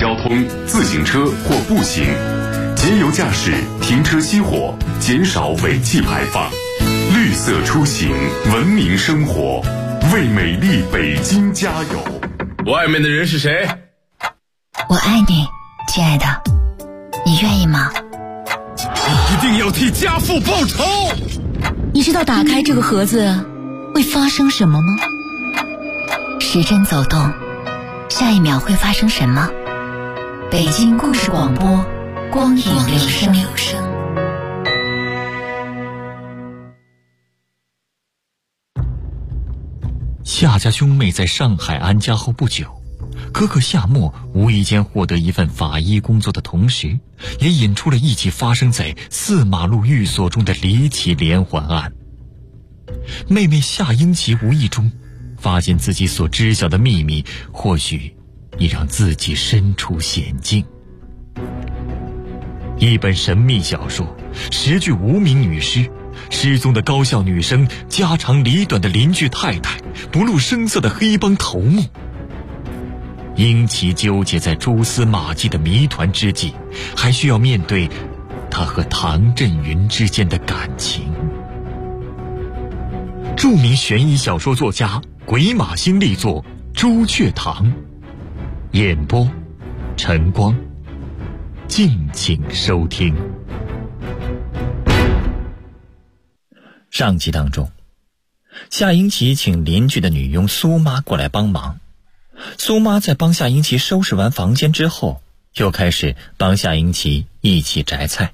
交通，自行车或步行，节油驾驶，停车熄火，减少尾气排放，绿色出行，文明生活，为美丽北京加油。 外面的人是谁？ 我爱你，亲爱的，你愿意吗？ 一定要替家父报仇！ 你知道打开这个盒子会发生什么吗？时针走动，下一秒会发生什么？北京故事广播，光影留声。 夏家兄妹在上海安家后不久，哥哥夏沫无意间获得一份法医工作的同时，也引出了一起发生在4马路寓所中的离奇连环案。妹妹夏英奇无意中发现自己所知晓的秘密，或许已让自己身处险境。一本神秘小说，10具无名女尸，失踪的高校女生，家长里短的邻居太太，不露声色的黑帮头目。英奇纠结在蛛丝马迹的谜团之际，还需要面对他和唐振云之间的感情。著名悬疑小说作家鬼马星力作《朱雀堂》，演播晨光，敬请收听。上集当中，夏英奇请邻居的女佣苏妈过来帮忙。苏妈在帮夏英奇收拾完房间之后，又开始帮夏英奇一起摘菜。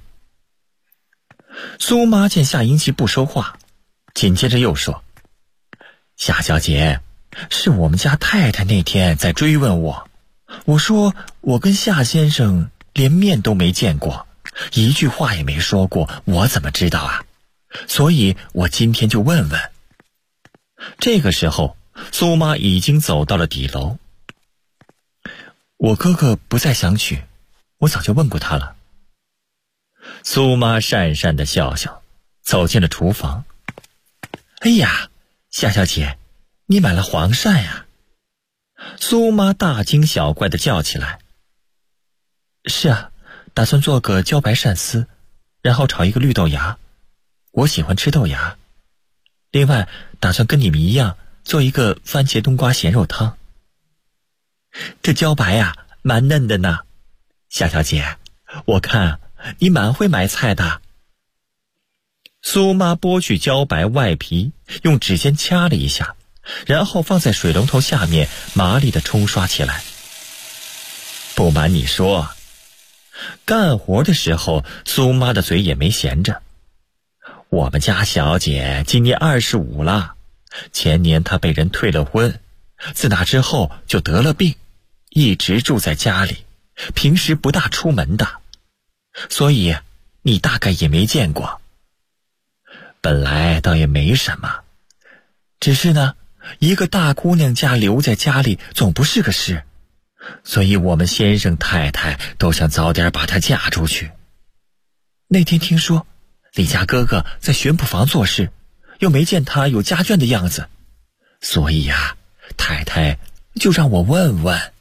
苏妈见夏英奇不说话，紧接着又说：夏小姐，是我们家太太那天在追问我，我说我跟夏先生连面都没见过，一句话也没说过，我怎么知道啊？所以我今天就问问。这个时候，苏妈已经走到了底楼。我哥哥不在想娶，我早就问过他了。苏妈讪讪地笑笑，走进了厨房。哎呀，夏小姐，你买了黄鳝呀？苏妈大惊小怪地叫起来。是啊，打算做个茭白鳝丝，然后炒一个绿豆芽，我喜欢吃豆芽。另外打算跟你们一样做一个番茄冬瓜咸肉汤。这茭白呀，蛮嫩的呢。夏小姐，我看你蛮会买菜的。苏妈剥去茭白外皮，用指尖掐了一下，然后放在水龙头下面麻利地冲刷起来。不瞒你说，干活的时候苏妈的嘴也没闲着。我们家小姐今年25了，前年她被人退了婚，自那之后就得了病，一直住在家里，平时不大出门的，所以你大概也没见过。本来倒也没什么，只是呢，一个大姑娘家留在家里总不是个事，所以我们先生太太都想早点把她嫁出去。那天听说李家哥哥在巡捕房做事，又没见他有家眷的样子，所以呀，太太就让我问问。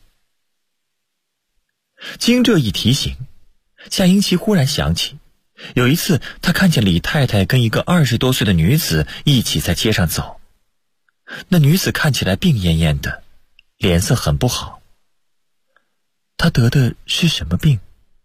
经这一提醒，夏英奇忽然想起，有一次他看见李太太跟一个20多岁的女子一起在街上走，那女子看起来病恹恹的，脸色很不好。她得的是什么病？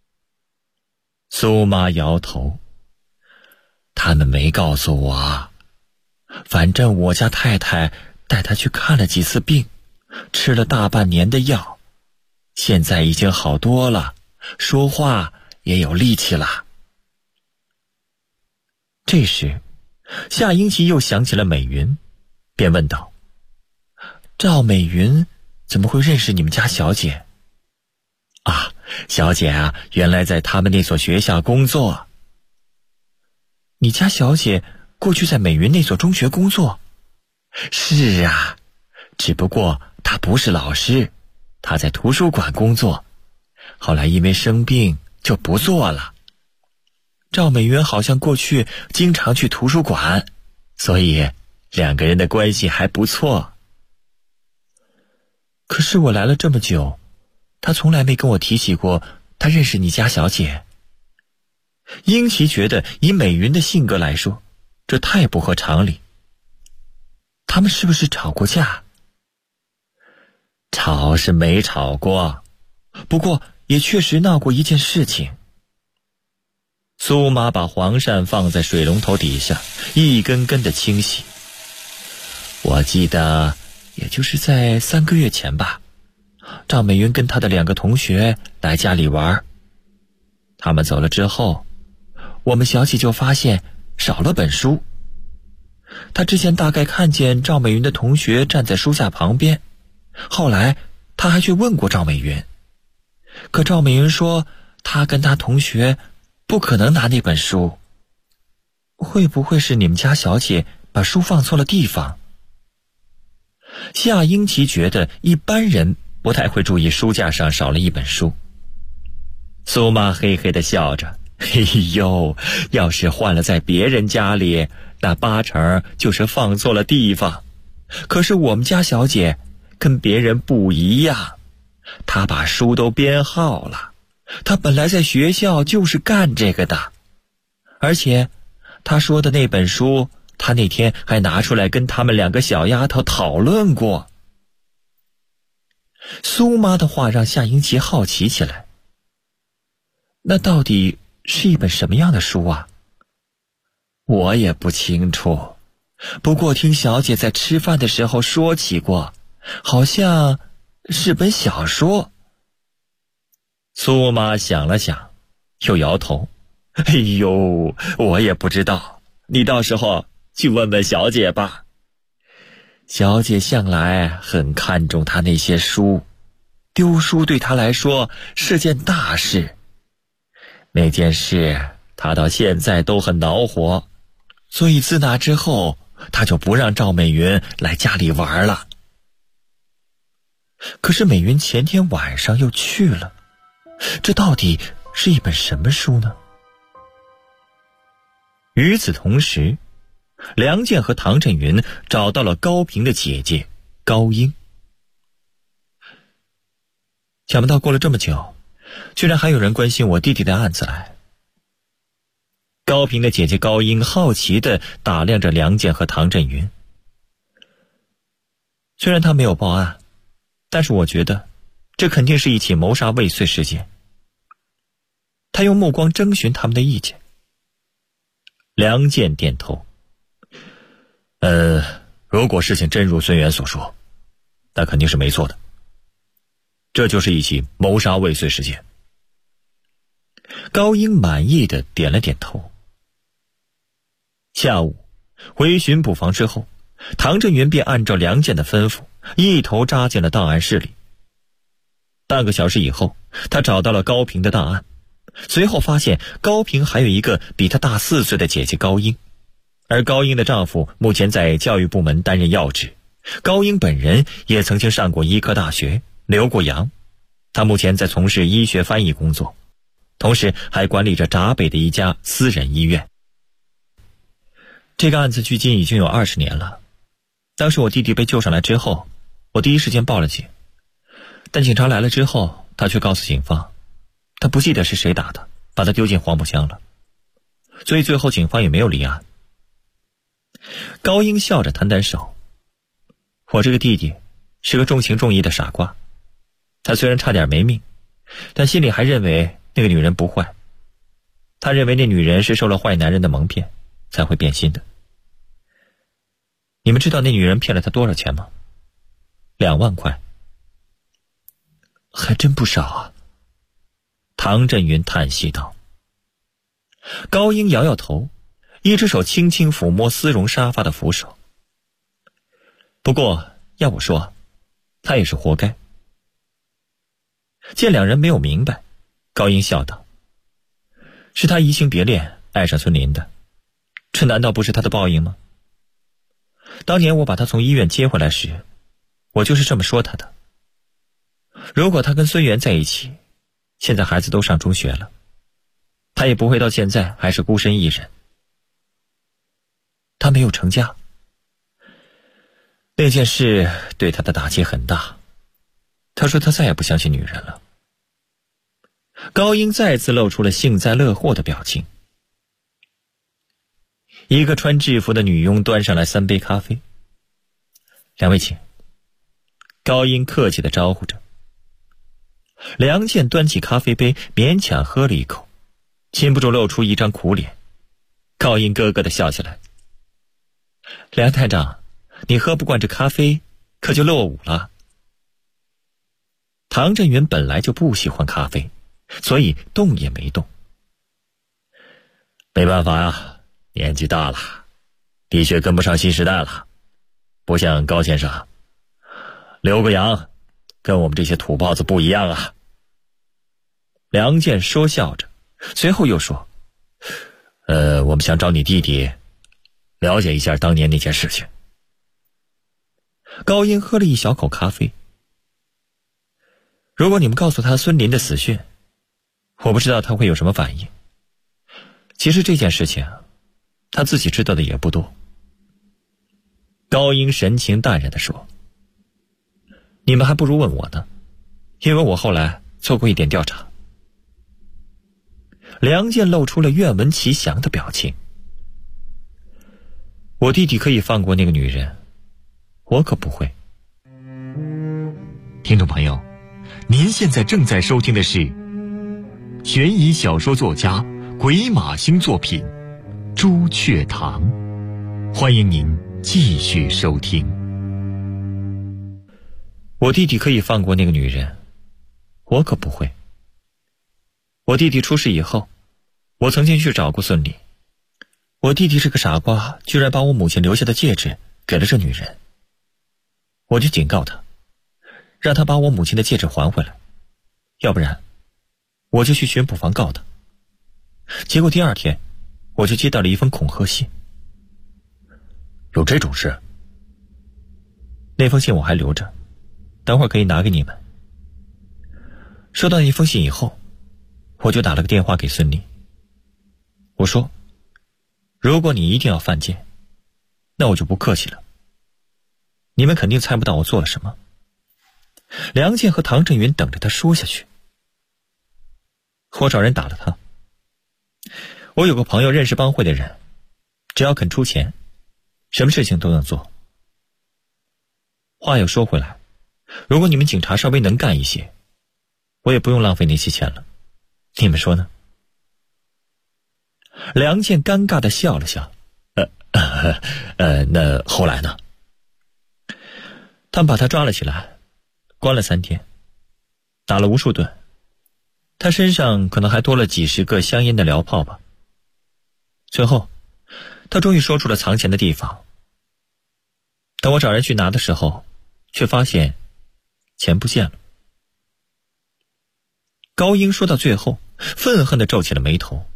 苏妈摇头。他们没告诉我，反正我家太太带她去看了几次病，吃了大半年的药，现在已经好多了，说话也有力气了。这时，夏英奇又想起了美云，便问道：赵美云怎么会认识你们家小姐？啊，小姐啊，原来在他们那所学校工作。你家小姐过去在美云那所中学工作？是啊，只不过她不是老师，她在图书馆工作，后来因为生病就不做了。赵美云好像过去经常去图书馆，所以两个人的关系还不错。可是我来了这么久， 他从来没跟我提起过他认识你家小姐。英奇觉得以美云的性格来说，这太不合常理。他们是不是吵过架？吵是没吵过，不过也确实闹过一件事情。苏妈把黄鳝放在水龙头底下，一根根的清洗。我记得也就是在3个月前吧，赵美云跟她的2个同学来家里玩。他们走了之后，我们小姐就发现少了本书。她之前大概看见赵美云的同学站在书架旁边，后来她还去问过赵美云，可赵美云说她跟她同学不可能拿那本书。会不会是你们家小姐把书放错了地方？夏英奇觉得一般人不太会注意书架上少了一本书。苏妈嘿嘿地笑着，嘿呦，要是换了在别人家里，那8成就是放错了地方。可是我们家小姐跟别人不一样，她把书都编号了。她本来在学校就是干这个的，而且她说的那本书，她那天还拿出来跟他们2个小丫头讨论过。苏妈的话让夏英奇好奇起来，那到底是一本什么样的书啊？我也不清楚，不过听小姐在吃饭的时候说起过，好像是本小说。苏妈想了想，又摇头，哎呦，我也不知道，你到时候去问问小姐吧。小姐向来很看重她那些书，丢书对她来说是件大事。那件事她到现在都很恼火，所以自那之后，她就不让赵美云来家里玩了。可是美云前天晚上又去了，这到底是一本什么书呢？与此同时，梁健和唐振云找到了高平的姐姐高英。想不到过了这么久，居然还有人关心我弟弟的案子来。高平的姐姐高英好奇地打量着梁健和唐振云。虽然他没有报案，但是我觉得这肯定是一起谋杀未遂事件。他用目光征询他们的意见。梁健点头，如果事情真如孙元所说，那肯定是没错的，这就是一起谋杀未遂事件。高英满意的点了点头。下午回巡捕房之后，唐振云便按照梁健的吩咐，一头扎进了档案室里。半个小时以后，他找到了高平的档案，随后发现高平还有一个比他大4岁的姐姐高英，而高英的丈夫目前在教育部门担任要职，高英本人也曾经上过医科大学，留过洋，他目前在从事医学翻译工作，同时还管理着闸北的一家私人医院。这个案子距今已经有20年了。当时我弟弟被救上来之后，我第一时间报了警，但警察来了之后，他却告诉警方他不记得是谁打的，把他丢进黄浦江了，所以最后警方也没有立案。高英笑着摊摊手，我这个弟弟是个重情重义的傻瓜，他虽然差点没命，但心里还认为那个女人不坏，他认为那女人是受了坏男人的蒙骗才会变心的。你们知道那女人骗了他多少钱吗？2万块。还真不少啊。唐振云叹息道。高英摇摇头，一只手轻轻抚摸丝绒沙发的扶手。不过要我说，他也是活该。见两人没有明白，高英笑道，是他移情别恋爱上孙林的，这难道不是他的报应吗？当年我把他从医院接回来时，我就是这么说他的。如果他跟孙元在一起，现在孩子都上中学了，他也不会到现在还是孤身一人。他没有成家，那件事对他的打击很大。他说他再也不相信女人了， 高英再次露出了幸灾乐祸的表情。一个穿制服的女佣端上来3杯咖啡。两位请。高英客气地招呼着。梁健端起咖啡杯，勉强喝了一口，禁不住露出一张苦脸。高英咯咯地笑起来。梁探长，你喝不惯这咖啡，可就落伍了。唐振元本来就不喜欢咖啡，所以动也没动。没办法呀，年纪大了，的确跟不上新时代了，不像高先生，留个洋，跟我们这些土包子不一样啊。梁健说笑着，随后又说，我们想找你弟弟了解一下当年那件事情。高英喝了一小口咖啡。如果你们告诉他孙林的死讯，我不知道他会有什么反应。其实这件事情他自己知道的也不多。高英神情淡然地说，你们还不如问我呢，因为我后来做过一点调查。梁健露出了愿闻其详的表情。我弟弟可以放过那个女人，我可不会。 听众朋友，您现在正在收听的是悬疑小说作家鬼马星作品《朱雀堂》，欢迎您继续收听。 我弟弟可以放过那个女人，我可不会。我弟弟出事以后，我曾经去找过孙俪。我弟弟是个傻瓜，居然把我母亲留下的戒指给了这女人。我就警告他，让他把我母亲的戒指还回来，要不然我就去巡捕房告他。结果第2天我就接到了一封恐吓信。 有这种事？ 那封信我还留着，等会儿可以拿给你们。收到那封信以后，我就打了个电话给孙俪。我说，如果你一定要犯贱，那我就不客气了。你们肯定猜不到我做了什么。梁健和唐振云等着他说下去。我找人打了他。我有个朋友认识帮会的人，只要肯出钱，什么事情都能做。话又说回来，如果你们警察稍微能干一些，我也不用浪费那些钱了。你们说呢？梁健尴尬地笑了笑。 那后来呢？ 他们把他抓了起来，关了3天，打了无数顿，他身上可能还多了几10个香烟的燎泡吧。最后他终于说出了藏钱的地方。等我找人去拿的时候，却发现钱不见了。高英说到最后，愤恨地皱起了眉头。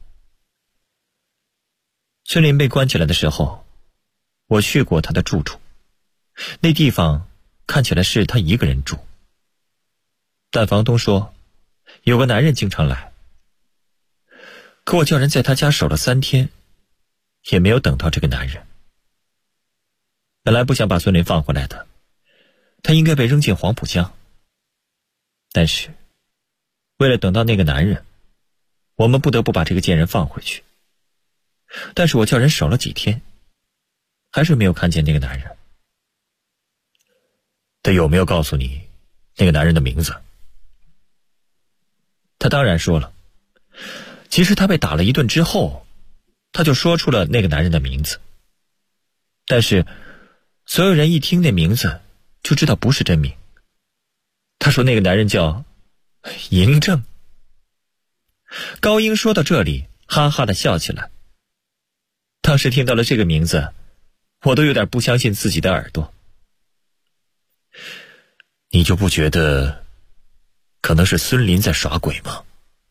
孙林被关起来的时候，我去过他的住处，那地方看起来是他一个人住，但房东说有个男人经常来。可我叫人在他家守了3天，也没有等到这个男人。本来不想把孙林放回来的，他应该被扔进黄浦江。但是为了等到那个男人，我们不得不把这个贱人放回去。但是我叫人守了几天，还是没有看见那个男人。 他有没有告诉你那个男人的名字？ 他当然说了。其实他被打了一顿之后，他就说出了那个男人的名字。但是所有人一听那名字就知道不是真名。他说那个男人叫嬴政。高英说到这里哈哈地笑起来。当时听到了这个名字，我都有点不相信自己的耳朵。 你就不觉得可能是孙林在耍鬼吗？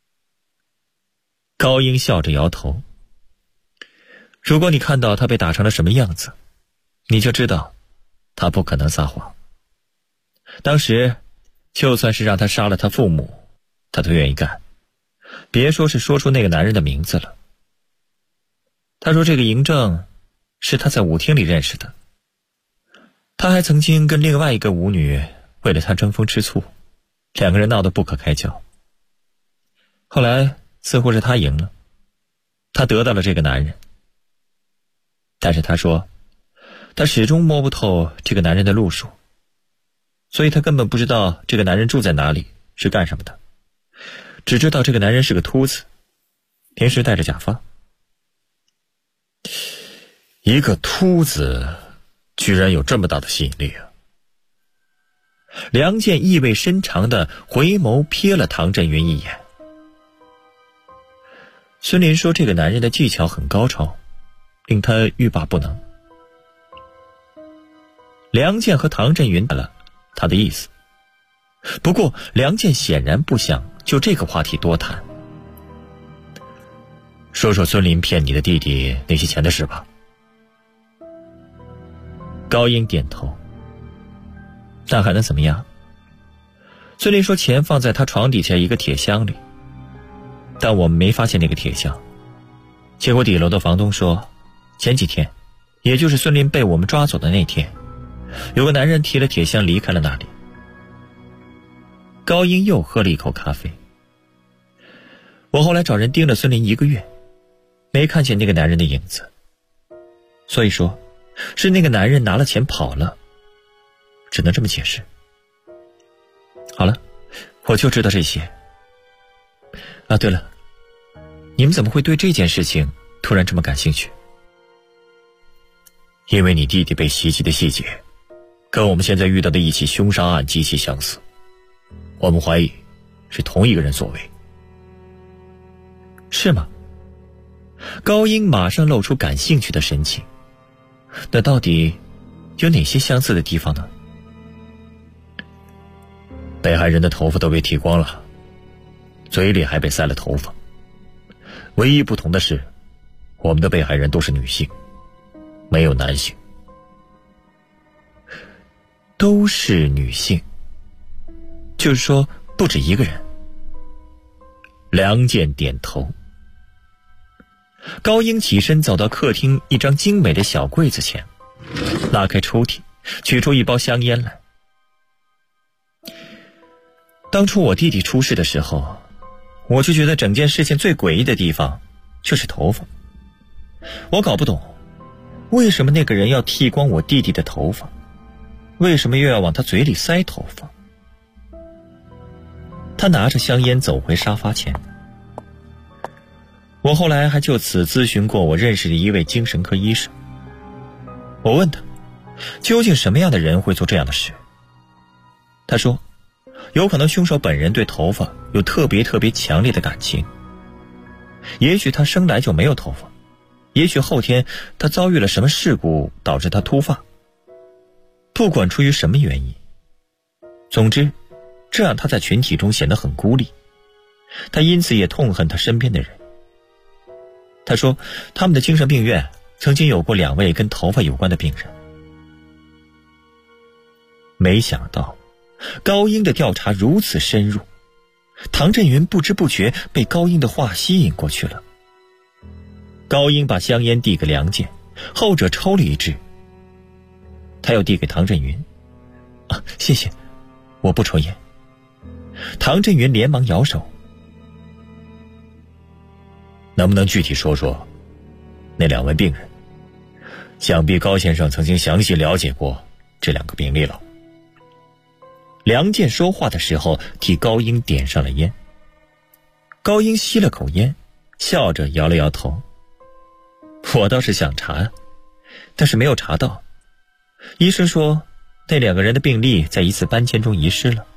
高英笑着摇头。如果你看到他被打成了什么样子，你就知道他不可能撒谎。当时就算是让他杀了他父母，他都愿意干，别说是说出那个男人的名字了。他说这个嬴政是他在舞厅里认识的，他还曾经跟另外一个舞女为了他争风吃醋，2个人闹得不可开交。 后来似乎是他赢了，他得到了这个男人。但是他说他始终摸不透这个男人的路数，所以他根本不知道这个男人住在哪里，是干什么的，只知道这个男人是个秃子，平时戴着假发。一个秃子居然有这么大的吸引力啊！梁健意味深长地回眸瞥了唐振云一眼。孙林说这个男人的技巧很高超，令他欲罢不能。梁健和唐振云懂了他的意思，不过梁健显然不想就这个话题多谈。说说孙林骗你的弟弟那些钱的事吧。高英点头。那还能怎么样？孙林说钱放在他床底下一个铁箱里，但我们没发现那个铁箱。结果底楼的房东说，前几天，也就是孙林被我们抓走的那天，有个男人提了铁箱离开了那里。高英又喝了一口咖啡。我后来找人盯了孙林1个月，没看见那个男人的影子，所以说是那个男人拿了钱跑了，只能这么解释。好了，我就知道这些。啊，对了，你们怎么会对这件事情突然这么感兴趣？因为你弟弟被袭击的细节跟我们现在遇到的一起凶杀案极其相似，我们怀疑是同一个人所为。是吗？高英马上露出感兴趣的神情。那到底有哪些相似的地方呢？被害人的头发都被剃光了，嘴里还被塞了头发。唯一不同的是，我们的被害人都是女性，没有男性。都是女性，就是说不止一个人。梁健点头。高英起身走到客厅一张精美的小柜子前，拉开抽屉，取出一包香烟来。当初我弟弟出事的时候，我就觉得整件事情最诡异的地方就是头发。我搞不懂，为什么那个人要剃光我弟弟的头发，为什么又要往他嘴里塞头发？他拿着香烟走回沙发前。我后来还就此咨询过我认识的一位精神科医生。我问他，究竟什么样的人会做这样的事？他说，有可能凶手本人对头发有特别强烈的感情。也许他生来就没有头发，也许后天他遭遇了什么事故导致他秃发。不管出于什么原因，总之这让他在群体中显得很孤立。他因此也痛恨他身边的人。他说他们的精神病院曾经有过2位跟头发有关的病人。没想到高英的调查如此深入，唐振云不知不觉被高英的话吸引过去了。高英把香烟递给梁健，后者抽了一支，他又递给唐振云。啊，谢谢，我不抽烟。唐振云连忙摇手。能不能具体说说那2位病人？想必高先生曾经详细了解过这2个病例了。梁健说话的时候替高英点上了烟。高英吸了口烟，笑着摇了摇头。我倒是想查，但是没有查到。医生说那2个人的病历在一次搬迁中遗失了。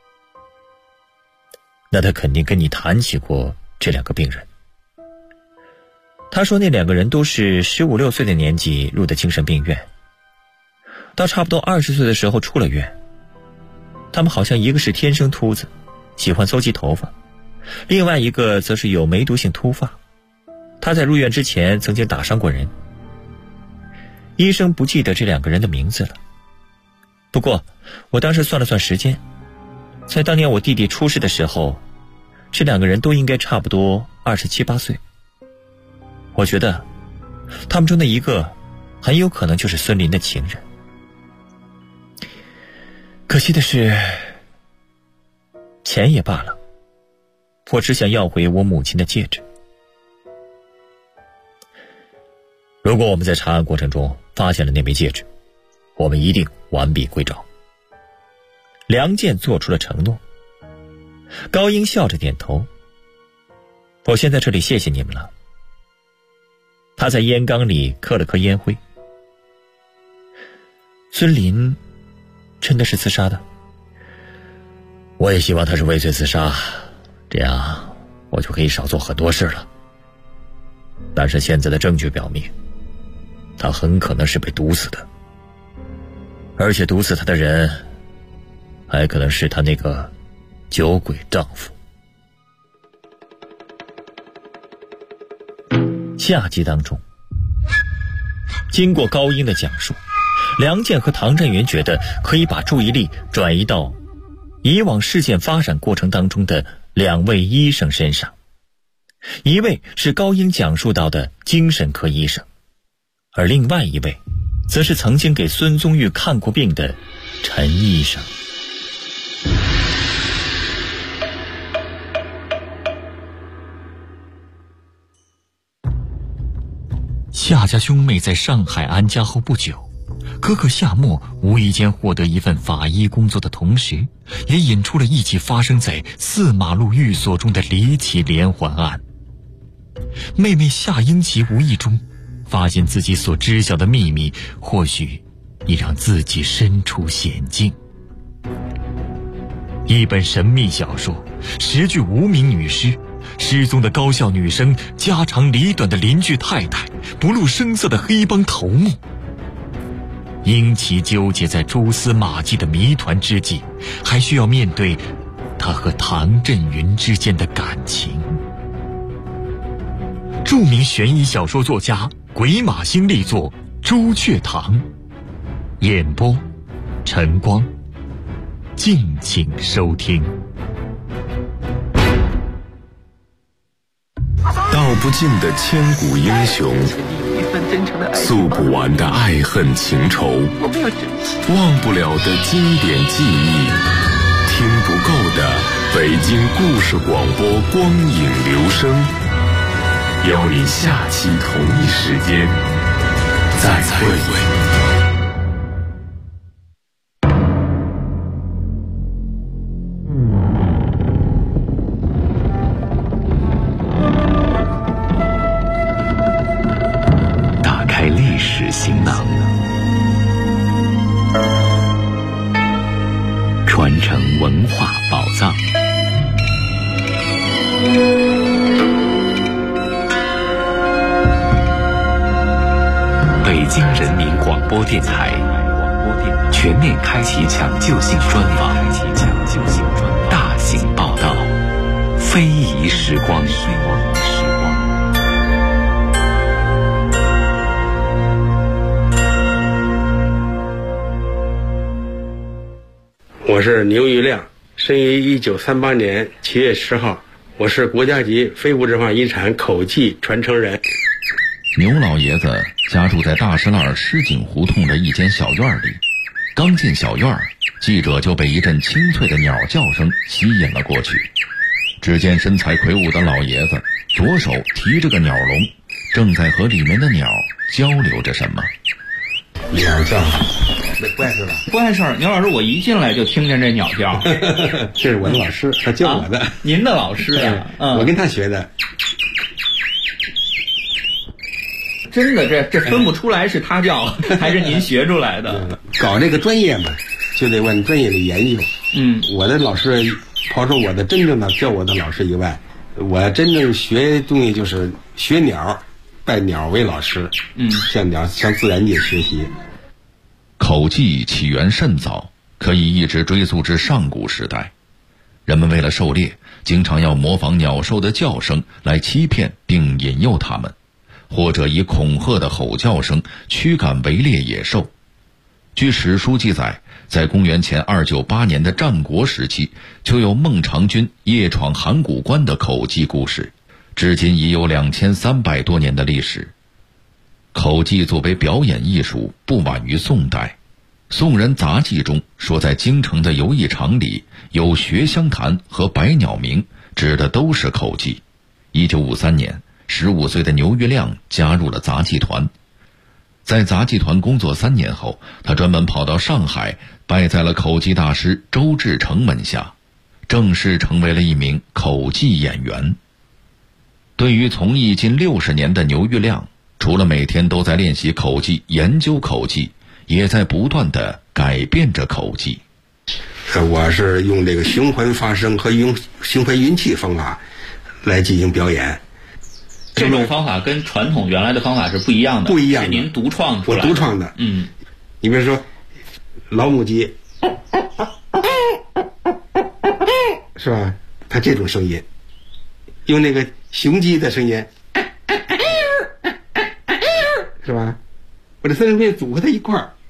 那他肯定跟你谈起过这2个病人。他说那2个人都是15、16岁的年纪入的精神病院，到差不多20岁的时候出了院。他们好像一个是天生秃子，喜欢搜集头发，另外一个则是有梅毒性秃发。他在入院之前曾经打伤过人。医生不记得这2个人的名字了，不过我当时算了算时间，在当年我弟弟出事的时候，这2个人都应该差不多27、28岁。我觉得他们中的一个很有可能就是孙林的情人。可惜的是，钱也罢了， 我只想要回我母亲的戒指。如果我们在查案过程中发现了那枚戒指，我们一定完璧归赵。梁健做出了承诺。高英笑着点头。我先在这里谢谢你们了。他在烟缸里磕了磕烟灰。孙林真的是自杀的？我也希望他是畏罪自杀，这样我就可以少做很多事了。但是现在的证据表明，他很可能是被毒死的，而且毒死他的人还可能是他那个酒鬼丈夫。下集当中，经过高英的讲述，梁健和唐振元觉得可以把注意力转移到以往事件发展过程当中的两位医生身上。一位是高英讲述到的精神科医生，而另外一位则是曾经给孙宗玉看过病的陈医生。 夏家兄妹在上海安家后不久，哥哥夏沫无意间获得一份法医工作的同时，也引出了一起发生在4马路寓所中的离奇连环案。妹妹夏英吉无意中发现自己所知晓的秘密，或许已让自己身处险境。一本神秘小说，10具无名女尸，失踪的高校女生，家长里短的邻居太太，不露声色的黑帮头目。英奇纠结在蛛丝马迹的谜团之际，还需要面对他和唐振云之间的感情。著名悬疑小说作家鬼马星力作《朱雀堂》，演播晨光，敬请收听。 道不尽的千古英雄，诉不完的爱恨情仇，忘不了的经典记忆，听不够的北京故事广播光影留声，邀你下期同一时间再会。行囊，传承文化宝藏。北京人民广播电台全面开启抢救性专访，大型报道，非遗时光。 我是牛玉亮，生于1938年7月10号，我是国家级非物质文化遗产口技传承人。 牛老爷子家住在大石栏狮井胡同的一间小院里，刚进小院，记者就被一阵清脆的鸟叫声吸引了过去。只见身材魁梧的老爷子左手提着个鸟笼，正在和里面的鸟交流着什么。 鸟叫，那怪事吧？ 怪事儿，牛老师，我一进来就听见这鸟叫。 这是我的老师，他教我的。 您的老师呀？ 我跟他学的。 真的，这分不出来是他叫还是您学出来的。 搞这个专业嘛，就得问专业的研究。我的老师，抛出我的真正的教我的老师以外，我真正学东西就是学鸟，拜鸟为老师。向鸟，向自然界学习。 口技起源甚早，可以一直追溯至上古时代。人们为了狩猎，经常要模仿鸟兽的叫声来欺骗并引诱它们，或者以恐吓的吼叫声驱赶围猎野兽。据史书记载，在公元前298年的战国时期，就有孟尝君夜闯函谷关的口技故事，至今已有2300多年的历史。口技作为表演艺术，不晚于宋代。宋人杂记中说，在京城的游艺场里有学香坛和百鸟鸣， 指的都是口技。1953年，15岁的牛玉亮加入了杂技团。在杂技团工作3年后，他专门跑到上海，拜在了口技大师周志成门下，正式成为了一名口技演员。对于从艺近60年的牛玉亮，除了每天都在练习口技、研究口技，也在不断地改变着口技。 我是用这个循环发声和用循环运气方法来进行表演。 这种方法跟传统原来的方法是不一样的， 不一样的， 是您独创出来的。 我独创的。你比如说老母鸡，是吧？它这种声音，用那个雄鸡的声音，是吧？我这3种声音组合在一块儿，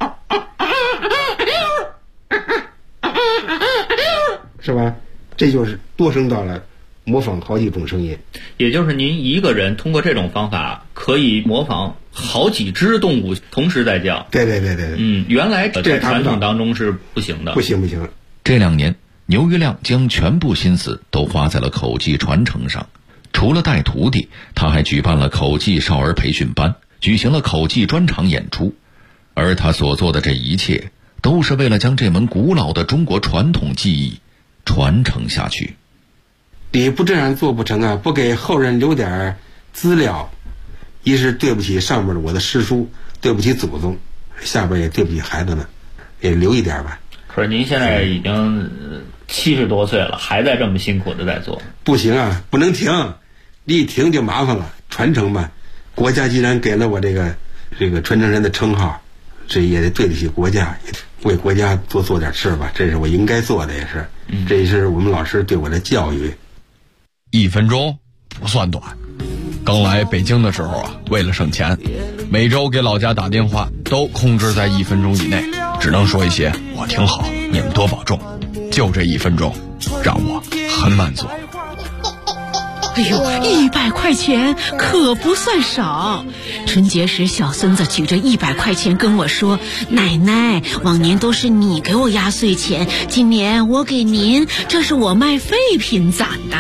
是吧？这就是多声道了，模仿好几种声音。 也就是您一个人通过这种方法可以模仿好几只动物同时在叫。 对。 原来在传统当中是不行的。 不行。 这2年，牛玉亮将全部心思都花在了口技传承上。除了带徒弟，他还举办了口技少儿培训班，举行了口技专场演出。而他所做的这一切，都是为了将这门古老的中国传统技艺传承下去。 你不这样做不成啊！不给后人留点资料，一是对不起上面的我的师叔，对不起祖宗，下边也对不起孩子们，也留一点吧。 可是您现在已经70多岁了，还在这么辛苦的在做。 不行啊，不能停，你一停就麻烦了。传承吧，国家既然给了我这个传承人的称号，这也得对得起国家，为国家做点事吧，这是我应该做的，也是，这也是我们老师对我的教育。 1分钟不算短。刚来北京的时候啊，为了省钱，每周给老家打电话都控制在1分钟以内，只能说一些我挺好，你们多保重。就这1分钟，让我很满足。 哎呦，100块钱可不算少。春节时，小孙子举着100块钱跟我说：“奶奶，往年都是你给我压岁钱，今年我给您，这是我卖废品攒的。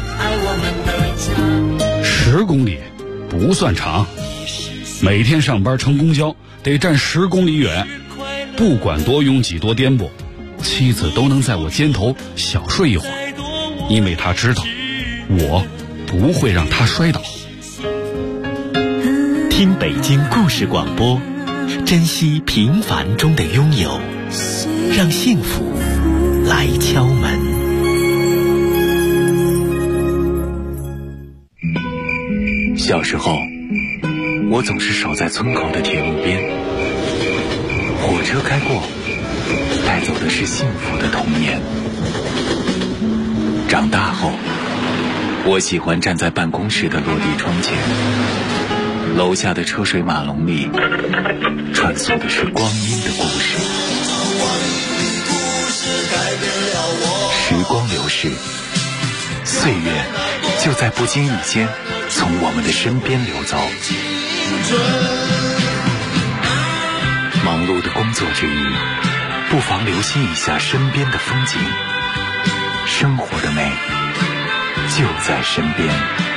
”10公里不算长，每天上班乘公交得站10公里远，不管多拥挤多颠簸，妻子都能在我肩头小睡一会儿，因为她知道我不会让她摔倒。 听北京故事广播，珍惜平凡中的拥有，让幸福来敲门。小时候，我总是守在村口的铁路边，火车开过，带走的是幸福的童年。长大后，我喜欢站在办公室的落地窗前，楼下的车水马龙里穿梭的是光阴的故事。时光流逝，岁月就在不经意间从我们的身边流走。忙碌的工作之余，不妨留心一下身边的风景，生活的美就在身边。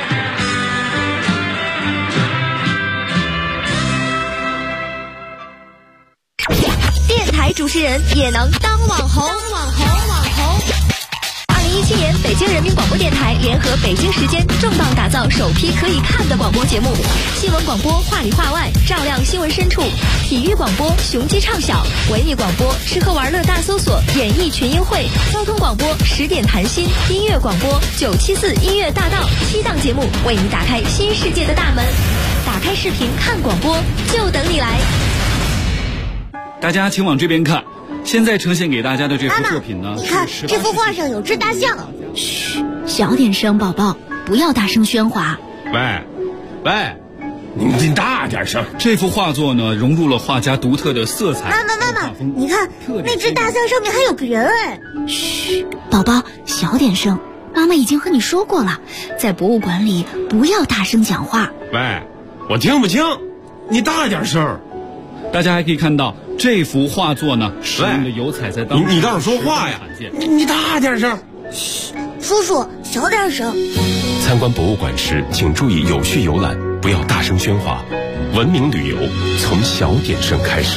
电台主持人也能当网红。2017年，北京人民广播电台联合北京时间重磅打造首批可以看的广播节目：新闻广播话里话外，照亮新闻深处；体育广播雄鸡唱晓；文艺广播吃喝玩乐大搜索，演艺群英会；交通广播10点谈心；音乐广播974音乐大道。7档节目为你打开新世界的大门。打开视频看广播，就等你来。 大家请往这边看，现在呈现给大家的这幅作品呢， 你看这幅画上有只大象。 嘘，小点声，宝宝，不要大声喧哗。 喂，你大点声。 这幅画作呢，融入了画家独特的色彩。 妈妈，你看那只大象上面还有个人哎。 嘘，宝宝，小点声。妈妈已经和你说过了，在博物馆里不要大声讲话。 喂，我听不清，你大点声。 大家还可以看到这幅画作呢，使用的油彩在当中。 你倒是说话呀！你大点声。 嘘， 叔叔，小点声。 参观博物馆时，请注意有序游览，不要大声喧哗。文明旅游从小点声开始。